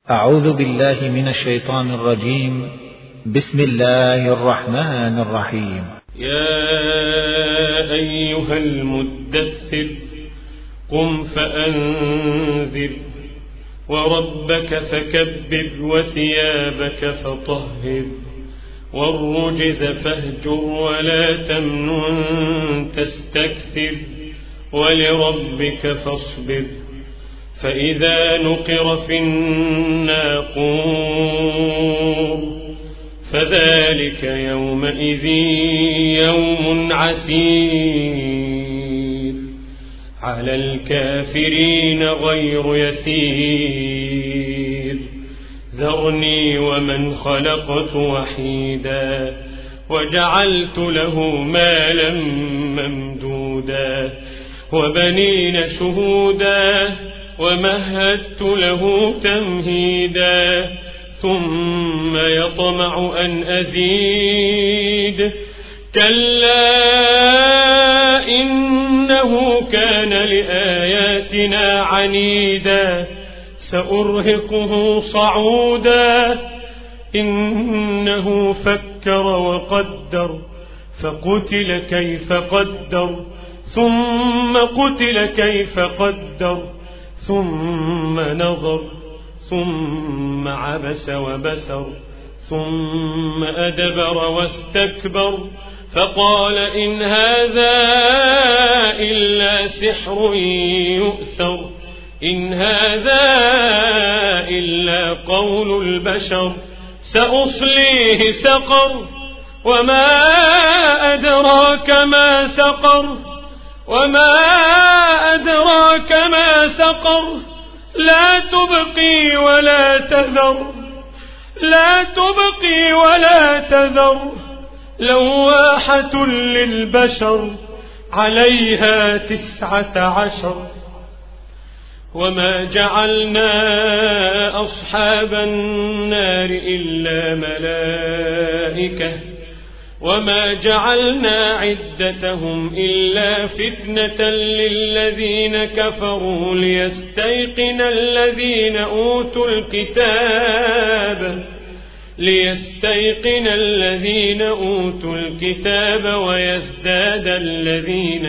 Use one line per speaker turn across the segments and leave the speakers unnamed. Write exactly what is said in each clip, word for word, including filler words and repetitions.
أعوذ بالله من الشيطان الرجيم. بسم الله الرحمن الرحيم.
يا أيها المدثر قم فأنذر وربك فكبر وثيابك فطهر والرجز فاهجر ولا تمنن تستكثر ولربك فاصبر فإذا نقر في الناقور فذلك يومئذ يوم عسير على الكافرين غير يسير ذرني ومن خلقت وحيدا وجعلت له مالا ممدودا وبنين شهودا ومهدت له تمهيدا ثم يطمع أن أزيد كلا إنه كان لآياتنا عنيدا سأرهقه صعودا إنه فكر وقدر فقتل كيف قدر ثم قتل كيف قدر ثم نظر ثم عبس وبسر ثم أدبر واستكبر فقال إن هذا إلا سحر يؤثر إن هذا إلا قول البشر سأصليه سقر وما أدراك ما سقر وما أدراك ما سقر لا تبقي ولا تذر لا تبقي ولا تذر لواحة للبشر عليها تسعة عشر وما جعلنا أصحاب النار إلا ملائكة وما جعلنا عدتهم إلا فتنة للذين كفروا ليستيقن الذين أوتوا الكتاب ليستيقن الذين أوتوا الكتاب ويزداد الذين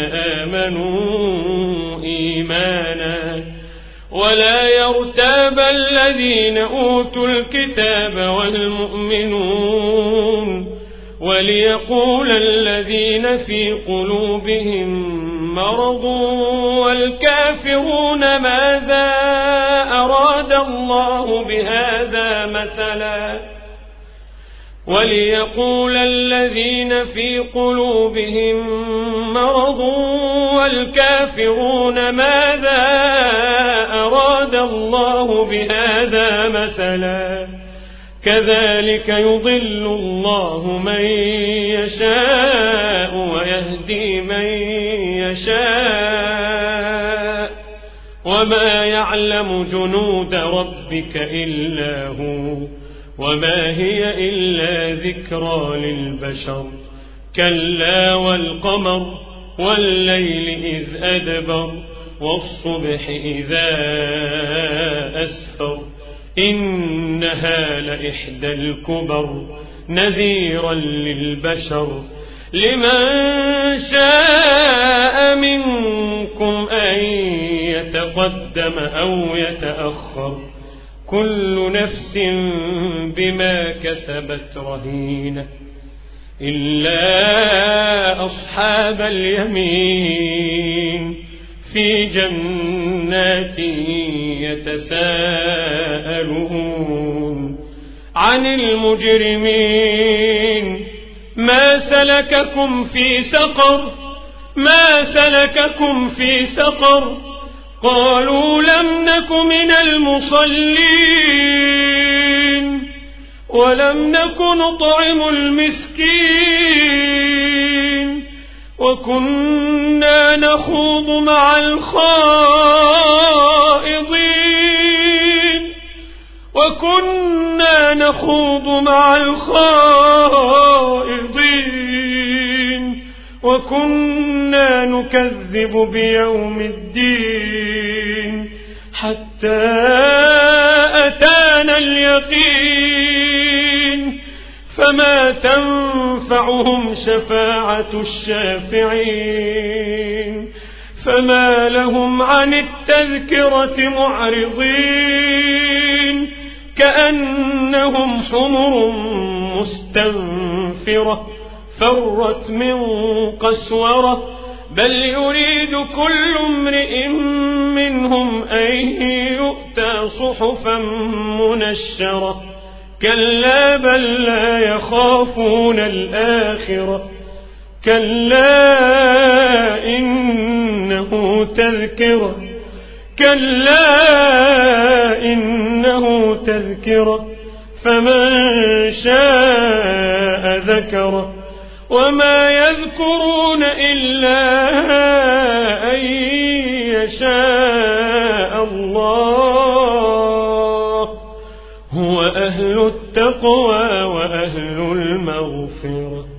آمنوا إيمانا ولا يرتاب الذين أوتوا الكتاب والمؤمنون وليقول الذين في قلوبهم مرض والكافرون ماذا أراد الله بهذا مثلا وليقول الذين في قلوبهم مرض والكافرون ماذا أراد الله بهذا مثلا كذلك يضل الله من يشاء ويهدي من يشاء وما يعلم جنود ربك إلا هو وما هي إلا ذكرى للبشر كلا والقمر والليل إذ أدبر والصبح إذا أسفر إنها لإحدى الكبر نذيرا للبشر لمن شاء منكم أن يتقدم أو يتأخر كل نفس بما كسبت رهينة إلا أصحاب اليمين في جنات يتساءلون عن المجرمين ما سلككم في سقر ما سلككم في سقر قالوا لم نك من المصلين ولم نك نطعم المسكين وكنا نخوض مع الخائضين وكنا نخوض مع الخائضين وكنا نكذب بيوم الدين حتى أتانا المتقين فما تنفعهم شفاعة الشافعين فما لهم عن التذكرة معرضين كأنهم حمر مستنفرة فرت من قسورة بل يريد كل امرئ منهم أن يؤتى صحفا منشرة كلا بل لا يخافون الآخرة كلا إنه تذكرة كلا إنه تذكرة فمن شاء ذكره وما يذكرون إلا أن يشاء الله هو أهل التقوى وأهل المغفرة.